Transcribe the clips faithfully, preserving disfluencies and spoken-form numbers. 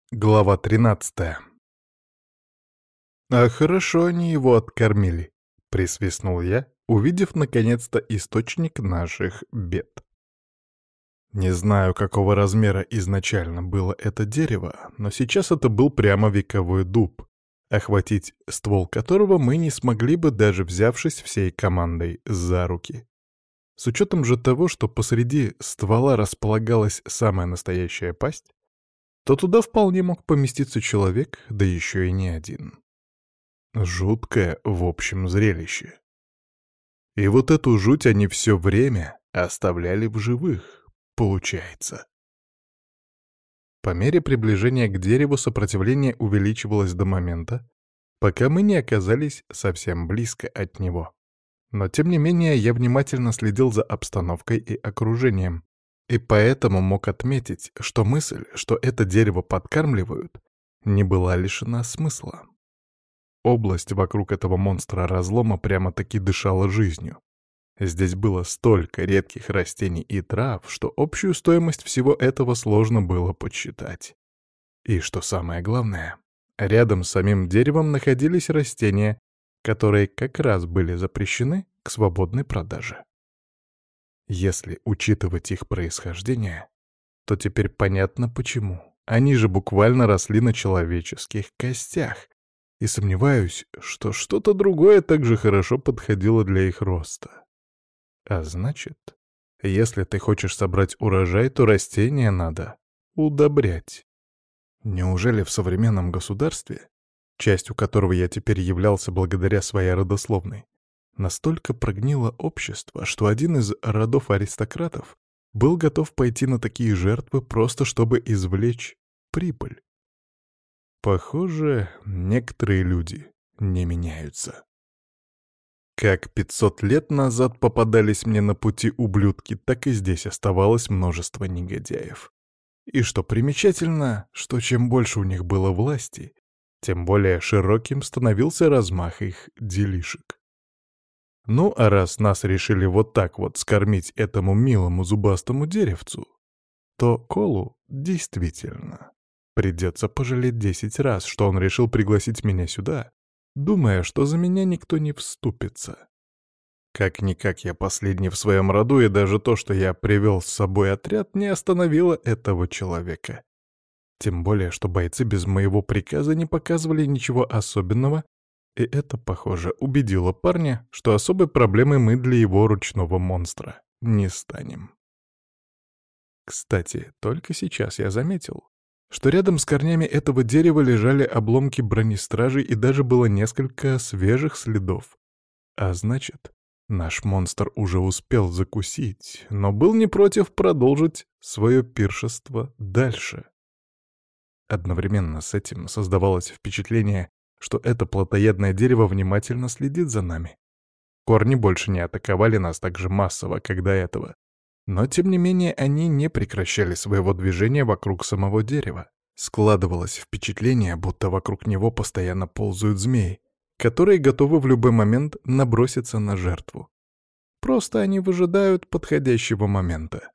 Глава тринадцатая. «А хорошо они его откормили», — присвистнул я, увидев наконец-то источник наших бед. Не знаю, какого размера изначально было это дерево, но сейчас это был прямо вековой дуб, охватить ствол которого мы не смогли бы, даже взявшись всей командой за руки. С учетом же того, что посреди ствола располагалась самая настоящая пасть, то туда вполне мог поместиться человек, да еще и не один. Жуткое, в общем, зрелище. И вот эту жуть они все время оставляли в живых, получается. По мере приближения к дереву сопротивление увеличивалось до момента, пока мы не оказались совсем близко от него. Но тем не менее я внимательно следил за обстановкой и окружением, и поэтому мог отметить, что мысль, что это дерево подкармливают, не была лишена смысла. Область вокруг этого монстра разлома прямо-таки дышала жизнью. Здесь было столько редких растений и трав, что общую стоимость всего этого сложно было подсчитать. И что самое главное, рядом с самим деревом находились растения, которые как раз были запрещены к свободной продаже. Если учитывать их происхождение, то теперь понятно почему. Они же буквально росли на человеческих костях, и сомневаюсь, что что-то другое так же хорошо подходило для их роста. А значит, если ты хочешь собрать урожай, то растения надо удобрять. Неужели в современном государстве, частью которого я теперь являлся благодаря своей родословной, настолько прогнило общество, что один из родов аристократов был готов пойти на такие жертвы просто чтобы извлечь прибыль? Похоже, некоторые люди не меняются. Как пятьсот лет назад попадались мне на пути ублюдки, так и здесь оставалось множество негодяев. И что примечательно, что чем больше у них было власти, тем более широким становился размах их делишек. Ну, а раз нас решили вот так вот скормить этому милому зубастому деревцу, то Колу действительно придется пожалеть десять раз, что он решил пригласить меня сюда, думая, что за меня никто не вступится. Как-никак я последний в своем роду, и даже то, что я привел с собой отряд, не остановило этого человека. Тем более, что бойцы без моего приказа не показывали ничего особенного, и это, похоже, убедило парня, что особой проблемой мы для его ручного монстра не станем. Кстати, только сейчас я заметил, что рядом с корнями этого дерева лежали обломки бронестражей и даже было несколько свежих следов. А значит, наш монстр уже успел закусить, но был не против продолжить свое пиршество дальше. Одновременно с этим создавалось впечатление, что это плотоядное дерево внимательно следит за нами. Корни больше не атаковали нас так же массово, как до этого. Но, тем не менее, они не прекращали своего движения вокруг самого дерева. Складывалось впечатление, будто вокруг него постоянно ползают змеи, которые готовы в любой момент наброситься на жертву. Просто они выжидают подходящего момента.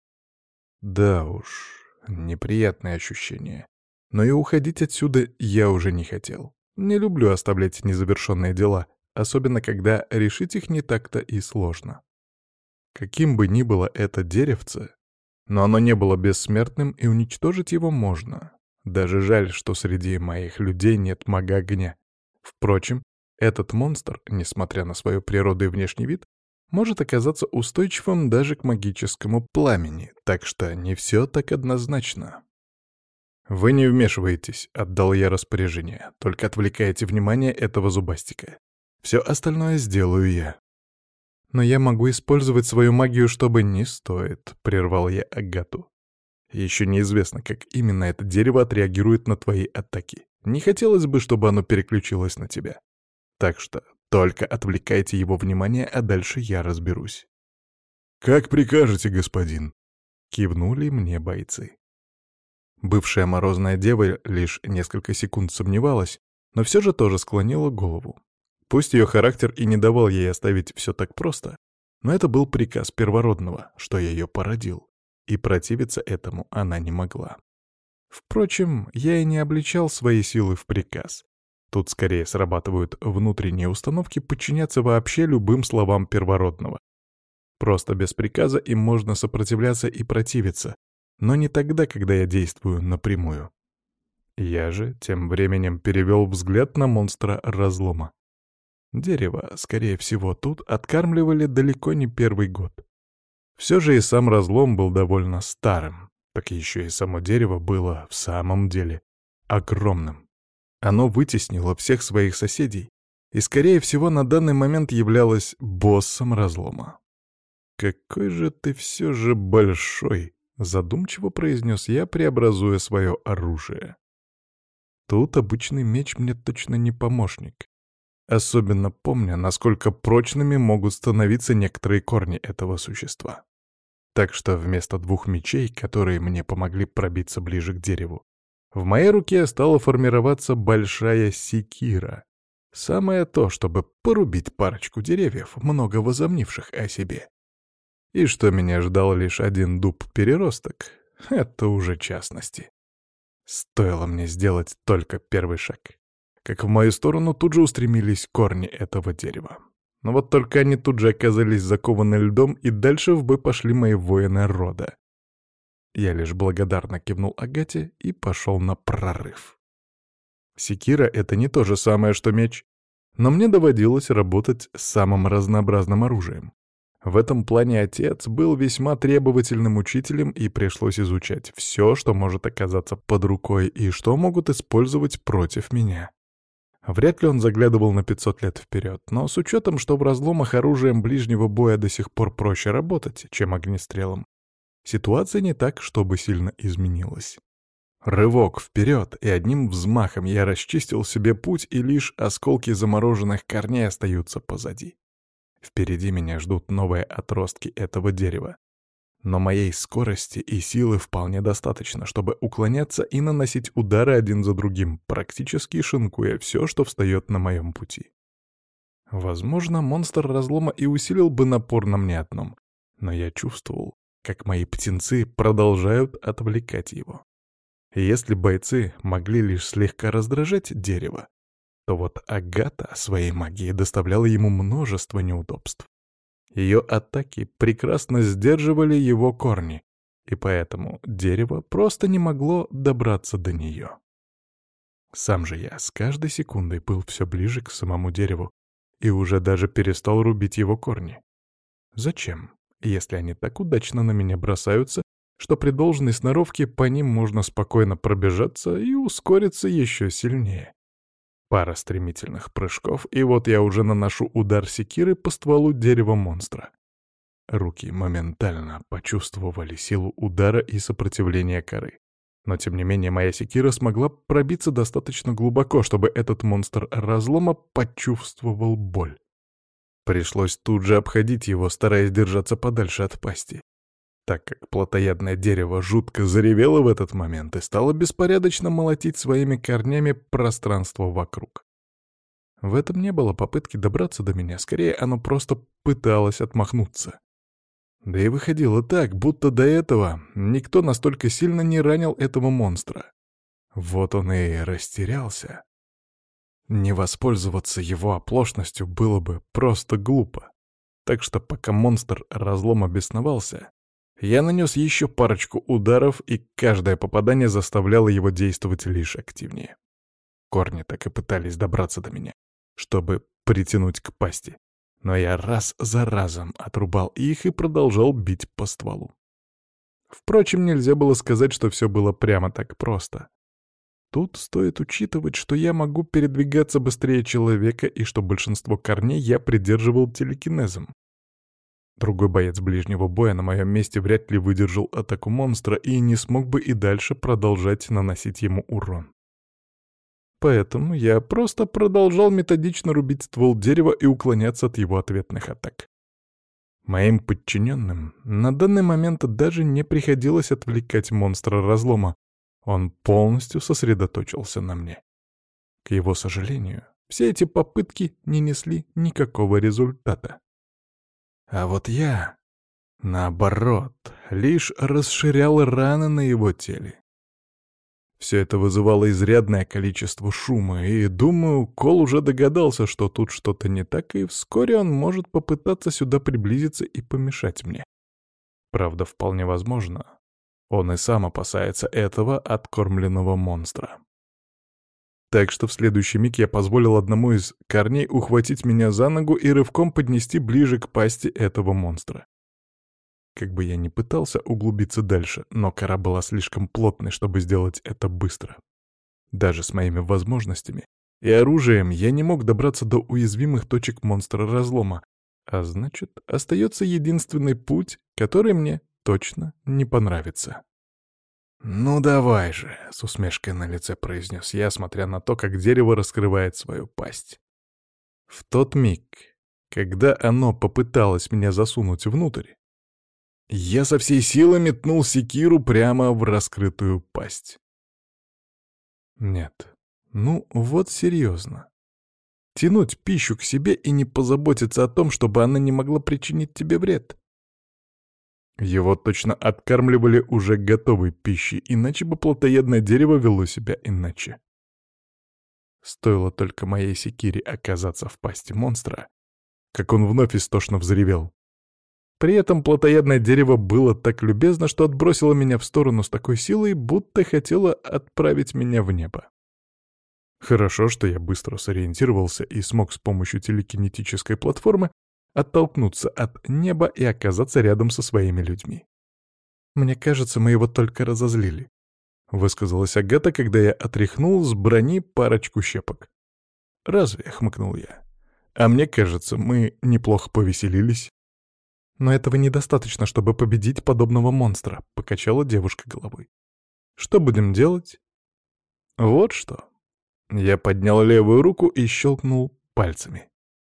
Да уж, неприятное ощущение. Но и уходить отсюда я уже не хотел. Не люблю оставлять незавершенные дела, особенно когда решить их не так-то и сложно. Каким бы ни было это деревце, но оно не было бессмертным, и уничтожить его можно. Даже жаль, что среди моих людей нет мага огня. Впрочем, этот монстр, несмотря на свою природу и внешний вид, может оказаться устойчивым даже к магическому пламени, так что не все так однозначно. «Вы не вмешиваетесь», — отдал я распоряжение, — «только отвлекаете внимание этого зубастика. Все остальное сделаю я». «Но я могу использовать свою магию, чтобы не стоит», — прервал я Агату. «Еще неизвестно, как именно это дерево отреагирует на твои атаки. Не хотелось бы, чтобы оно переключилось на тебя. Так что только отвлекайте его внимание, а дальше я разберусь». «Как прикажете, господин», — кивнули мне бойцы. Бывшая морозная дева лишь несколько секунд сомневалась, но все же тоже склонила голову. Пусть ее характер и не давал ей оставить все так просто, но это был приказ первородного, что я ее породил, и противиться этому она не могла. Впрочем, я и не обличал свои силы в приказ. Тут скорее срабатывают внутренние установки подчиняться вообще любым словам первородного. Просто без приказа им можно сопротивляться и противиться, но не тогда, когда я действую напрямую. Я же тем временем перевел взгляд на монстра разлома. Дерево, скорее всего, тут откармливали далеко не первый год. Все же и сам разлом был довольно старым, так еще и само дерево было в самом деле огромным. Оно вытеснило всех своих соседей и, скорее всего, на данный момент являлось боссом разлома. «Какой же ты все же большой!» — задумчиво произнес я, преобразуя свое оружие. Тут обычный меч мне точно не помощник. Особенно помня, насколько прочными могут становиться некоторые корни этого существа. Так что вместо двух мечей, которые мне помогли пробиться ближе к дереву, в моей руке стала формироваться большая секира. Самое то, чтобы порубить парочку деревьев, много возомнивших о себе. И что меня ждал лишь один дуб-переросток, это уже частности. Стоило мне сделать только первый шаг, как в мою сторону тут же устремились корни этого дерева. Но вот только они тут же оказались закованы льдом, и дальше в бой пошли мои воины рода. Я лишь благодарно кивнул Агате и пошел на прорыв. Секира — это не то же самое, что меч, но мне доводилось работать с самым разнообразным оружием. В этом плане отец был весьма требовательным учителем, и пришлось изучать все, что может оказаться под рукой и что могут использовать против меня. Вряд ли он заглядывал на пятьсот лет вперед, но с учетом, что в разломах оружием ближнего боя до сих пор проще работать, чем огнестрелом, ситуация не так, чтобы сильно изменилась. Рывок вперед, и одним взмахом я расчистил себе путь, и лишь осколки замороженных корней остаются позади. Впереди меня ждут новые отростки этого дерева. Но моей скорости и силы вполне достаточно, чтобы уклоняться и наносить удары один за другим, практически шинкуя все, что встает на моем пути. Возможно, монстр разлома и усилил бы напор на мне одном, но я чувствовал, как мои птенцы продолжают отвлекать его. И если бойцы могли лишь слегка раздражать дерево, то вот Агата своей магией доставляла ему множество неудобств. Ее атаки прекрасно сдерживали его корни, и поэтому дерево просто не могло добраться до нее. Сам же я с каждой секундой был все ближе к самому дереву и уже даже перестал рубить его корни. Зачем, если они так удачно на меня бросаются, что при должной сноровке по ним можно спокойно пробежаться и ускориться еще сильнее? Пара стремительных прыжков, и вот я уже наношу удар секиры по стволу дерева монстра. Руки моментально почувствовали силу удара и сопротивление коры. Но тем не менее моя секира смогла пробиться достаточно глубоко, чтобы этот монстр разлома почувствовал боль. Пришлось тут же обходить его, стараясь держаться подальше от пасти, так как плотоядное дерево жутко заревело в этот момент и стало беспорядочно молотить своими корнями пространство вокруг. В этом не было попытки добраться до меня, скорее оно просто пыталось отмахнуться. Да и выходило так, будто до этого никто настолько сильно не ранил этого монстра. Вот он и растерялся. Не воспользоваться его оплошностью было бы просто глупо. Так что пока монстр разлома бесновался, я нанес еще парочку ударов, и каждое попадание заставляло его действовать лишь активнее. Корни так и пытались добраться до меня, чтобы притянуть к пасти. Но я раз за разом отрубал их и продолжал бить по стволу. Впрочем, нельзя было сказать, что все было прямо так просто. Тут стоит учитывать, что я могу передвигаться быстрее человека и что большинство корней я придерживал телекинезом. Другой боец ближнего боя на моем месте вряд ли выдержал атаку монстра и не смог бы и дальше продолжать наносить ему урон. Поэтому я просто продолжал методично рубить ствол дерева и уклоняться от его ответных атак. Моим подчиненным на данный момент даже не приходилось отвлекать монстра разлома, он полностью сосредоточился на мне. К его сожалению, все эти попытки не несли никакого результата. А вот я, наоборот, лишь расширял раны на его теле. Все это вызывало изрядное количество шума, и, думаю, Кол уже догадался, что тут что-то не так, и вскоре он может попытаться сюда приблизиться и помешать мне. Правда, вполне возможно, он и сам опасается этого откормленного монстра. Так что в следующий миг я позволил одному из корней ухватить меня за ногу и рывком поднести ближе к пасти этого монстра. Как бы я ни пытался углубиться дальше, но кора была слишком плотной, чтобы сделать это быстро. Даже с моими возможностями и оружием я не мог добраться до уязвимых точек монстра-разлома, а значит, остается единственный путь, который мне точно не понравится. «Ну давай же», — с усмешкой на лице произнес я, смотря на то, как дерево раскрывает свою пасть. В тот миг, когда оно попыталось меня засунуть внутрь, я со всей силы метнул секиру прямо в раскрытую пасть. Нет, ну вот серьезно. Тянуть пищу к себе и не позаботиться о том, чтобы она не могла причинить тебе вред. Его точно откармливали уже готовой пищей, иначе бы плотоядное дерево вело себя иначе. Стоило только моей секире оказаться в пасти монстра, как он вновь истошно взревел. При этом плотоядное дерево было так любезно, что отбросило меня в сторону с такой силой, будто хотело отправить меня в небо. Хорошо, что я быстро сориентировался и смог с помощью телекинетической платформы оттолкнуться от неба и оказаться рядом со своими людьми. «Мне кажется, мы его только разозлили», — высказалась Агата, когда я отряхнул с брони парочку щепок. «Разве?» — хмыкнул я. «А мне кажется, мы неплохо повеселились». «Но этого недостаточно, чтобы победить подобного монстра», — покачала девушка головой. «Что будем делать?» «Вот что». Я поднял левую руку и щелкнул пальцами.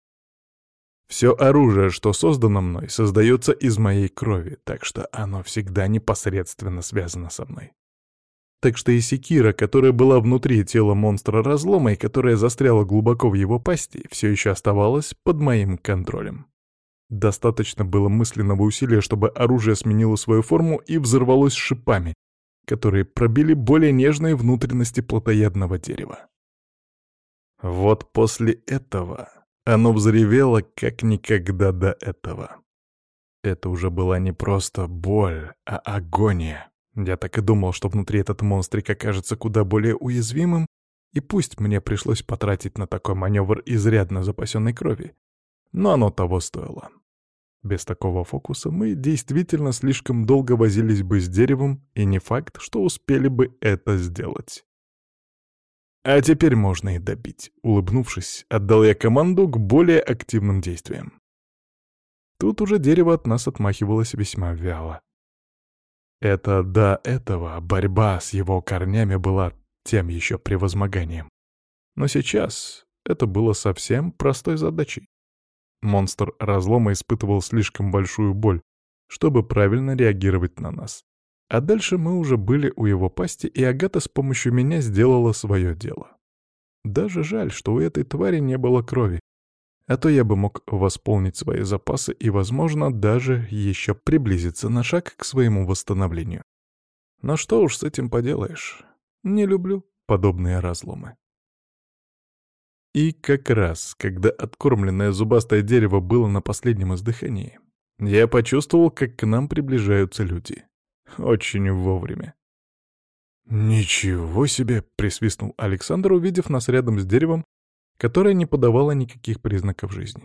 Все оружие, что создано мной, создается из моей крови, так что оно всегда непосредственно связано со мной. Так что и секира, которая была внутри тела монстра-разлома и которая застряла глубоко в его пасти, все еще оставалась под моим контролем. Достаточно было мысленного усилия, чтобы оружие сменило свою форму и взорвалось шипами, которые пробили более нежные внутренности плотоядного дерева. Вот после этого оно взревело, как никогда до этого. Это уже была не просто боль, а агония. Я так и думал, что внутри этот монстрик окажется куда более уязвимым, и пусть мне пришлось потратить на такой маневр изрядно запасенной крови, но оно того стоило. Без такого фокуса мы действительно слишком долго возились бы с деревом, и не факт, что успели бы это сделать. А теперь можно и добить. Улыбнувшись, отдал я команду к более активным действиям. Тут уже дерево от нас отмахивалось весьма вяло. Это до этого борьба с его корнями была тем еще превозмоганием. Но сейчас это было совсем простой задачей. Монстр разлома испытывал слишком большую боль, чтобы правильно реагировать на нас. А дальше мы уже были у его пасти, и Агата с помощью меня сделала свое дело. Даже жаль, что у этой твари не было крови, а то я бы мог восполнить свои запасы и, возможно, даже еще приблизиться на шаг к своему восстановлению. Но что уж с этим поделаешь, не люблю подобные разломы. И как раз, когда откормленное зубастое дерево было на последнем издыхании, я почувствовал, как к нам приближаются люди. Очень вовремя. «Ничего себе!» — присвистнул Александр, увидев нас рядом с деревом, которое не подавало никаких признаков жизни.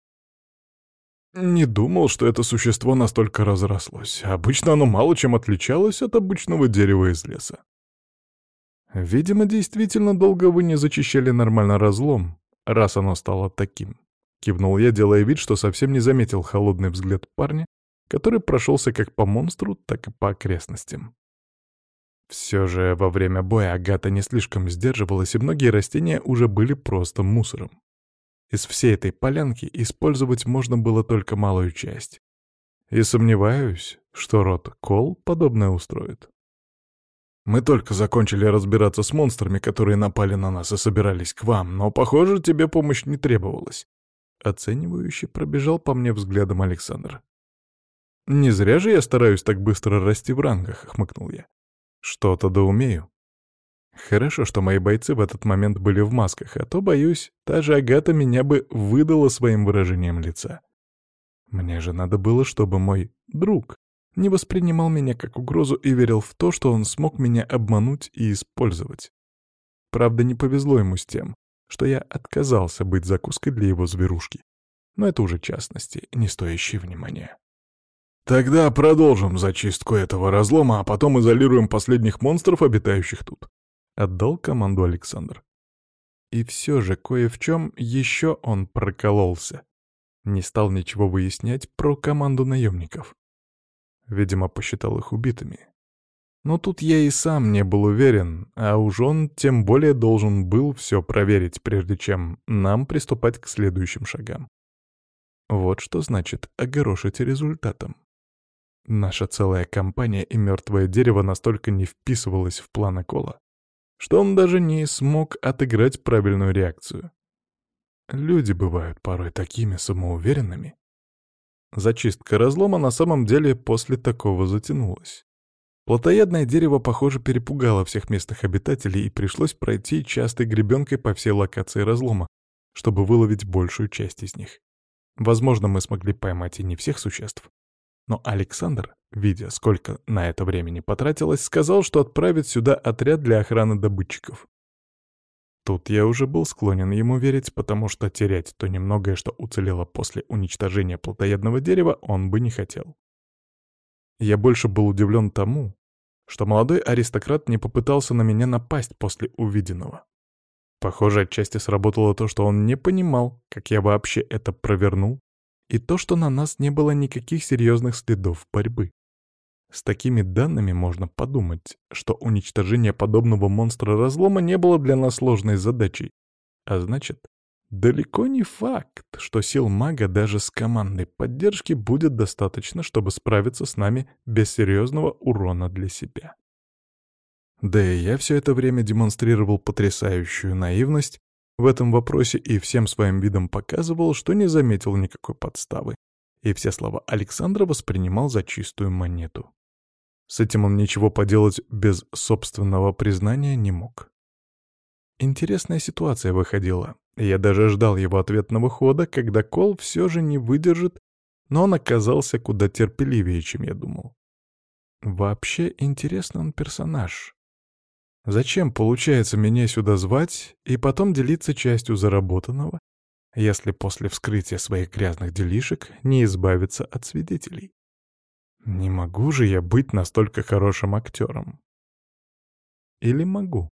«Не думал, что это существо настолько разрослось. Обычно оно мало чем отличалось от обычного дерева из леса». «Видимо, действительно долго вы не зачищали нормально разлом, раз оно стало таким», — кивнул я, делая вид, что совсем не заметил холодный взгляд парня, который прошелся как по монстру, так и по окрестностям. Все же во время боя Агата не слишком сдерживалась, и многие растения уже были просто мусором. Из всей этой полянки использовать можно было только малую часть. И сомневаюсь, что род Кол подобное устроит. Мы только закончили разбираться с монстрами, которые напали на нас и собирались к вам, но, похоже, тебе помощь не требовалась. Оценивающе пробежал по мне взглядом Александр. «Не зря же я стараюсь так быстро расти в рангах», — хмыкнул я. «Что-то да умею». Хорошо, что мои бойцы в этот момент были в масках, а то, боюсь, та же Агата меня бы выдала своим выражением лица. Мне же надо было, чтобы мой друг не воспринимал меня как угрозу и верил в то, что он смог меня обмануть и использовать. Правда, не повезло ему с тем, что я отказался быть закуской для его зверушки. Но это уже частности, не стоящие внимания. «Тогда продолжим зачистку этого разлома, а потом изолируем последних монстров, обитающих тут», — отдал команду Александр. И все же кое в чем еще он прокололся. Не стал ничего выяснять про команду наемников. Видимо, посчитал их убитыми. Но тут я и сам не был уверен, а уж он тем более должен был все проверить, прежде чем нам приступать к следующим шагам. Вот что значит огорошить результатом. Наша целая компания и мертвое дерево настолько не вписывалось в план Кола, что он даже не смог отыграть правильную реакцию. Люди бывают порой такими самоуверенными. Зачистка разлома на самом деле после такого затянулась. Плотоядное дерево, похоже, перепугало всех местных обитателей, и пришлось пройти частой гребенкой по всей локации разлома, чтобы выловить большую часть из них. Возможно, мы смогли поймать и не всех существ. Но Александр, видя, сколько на это времени потратилось, сказал, что отправит сюда отряд для охраны добытчиков. Тут я уже был склонен ему верить, потому что терять то немногое, что уцелело после уничтожения плотоядного дерева, он бы не хотел. Я больше был удивлен тому, что молодой аристократ не попытался на меня напасть после увиденного. Похоже, отчасти сработало то, что он не понимал, как я вообще это провернул, и то, что на нас не было никаких серьезных следов борьбы. С такими данными можно подумать, что уничтожение подобного монстра разлома не было для нас сложной задачей. А значит, далеко не факт, что сил мага даже с командной поддержки будет достаточно, чтобы справиться с нами без серьезного урона для себя. Да и я все это время демонстрировал потрясающую наивность в этом вопросе и всем своим видом показывал, что не заметил никакой подставы, и все слова Александра воспринимал за чистую монету. С этим он ничего поделать без собственного признания не мог. Интересная ситуация выходила. Я даже ждал его ответного хода, когда Кол все же не выдержит, но он оказался куда терпеливее, чем я думал. Вообще интересный он персонаж. Зачем, получается, меня сюда звать и потом делиться частью заработанного, если после вскрытия своих грязных делишек не избавиться от свидетелей? Не могу же я быть настолько хорошим актером. Или могу?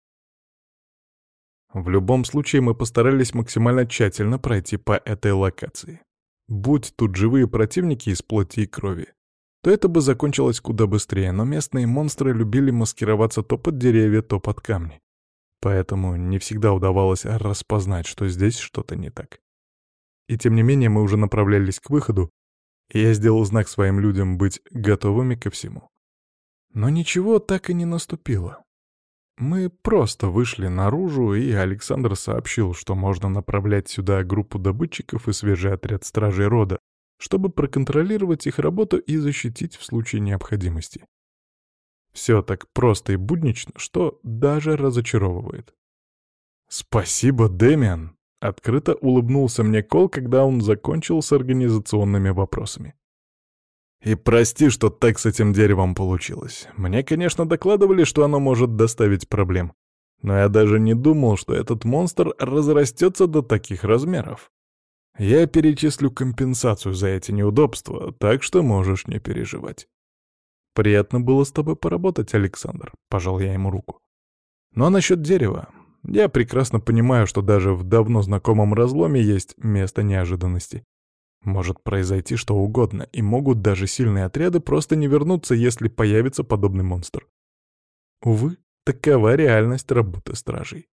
В любом случае мы постарались максимально тщательно пройти по этой локации. Будь тут живые противники из плоти и крови, то это бы закончилось куда быстрее, но местные монстры любили маскироваться то под деревья, то под камни. Поэтому не всегда удавалось распознать, что здесь что-то не так. И тем не менее мы уже направлялись к выходу, и я сделал знак своим людям быть готовыми ко всему. Но ничего так и не наступило. Мы просто вышли наружу, и Александр сообщил, что можно направлять сюда группу добытчиков и свежий отряд стражей рода, чтобы проконтролировать их работу и защитить в случае необходимости. Все так просто и буднично, что даже разочаровывает. «Спасибо, Дэмиан!» — открыто улыбнулся мне Кол, когда он закончил с организационными вопросами. «И прости, что так с этим деревом получилось. Мне, конечно, докладывали, что оно может доставить проблем, но я даже не думал, что этот монстр разрастется до таких размеров. Я перечислю компенсацию за эти неудобства, так что можешь не переживать». «Приятно было с тобой поработать, Александр», — пожал я ему руку. «Ну а насчет дерева? Я прекрасно понимаю, что даже в давно знакомом разломе есть место неожиданности. Может произойти что угодно, и могут даже сильные отряды просто не вернуться, если появится подобный монстр. Увы, такова реальность работы стражей».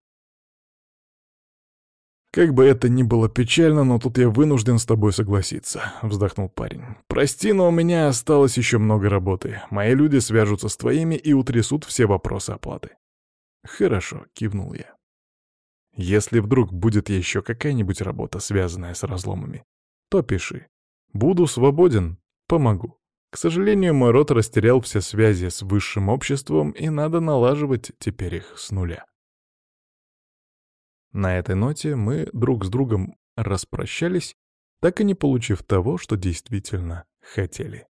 «Как бы это ни было печально, но тут я вынужден с тобой согласиться», — вздохнул парень. «Прости, но у меня осталось еще много работы. Мои люди свяжутся с твоими и утрясут все вопросы оплаты». «Хорошо», — кивнул я. «Если вдруг будет еще какая-нибудь работа, связанная с разломами, то пиши. Буду свободен, помогу. К сожалению, мой род растерял все связи с высшим обществом, и надо налаживать теперь их с нуля. На этой ноте мы друг с другом распрощались, так и не получив того, что действительно хотели.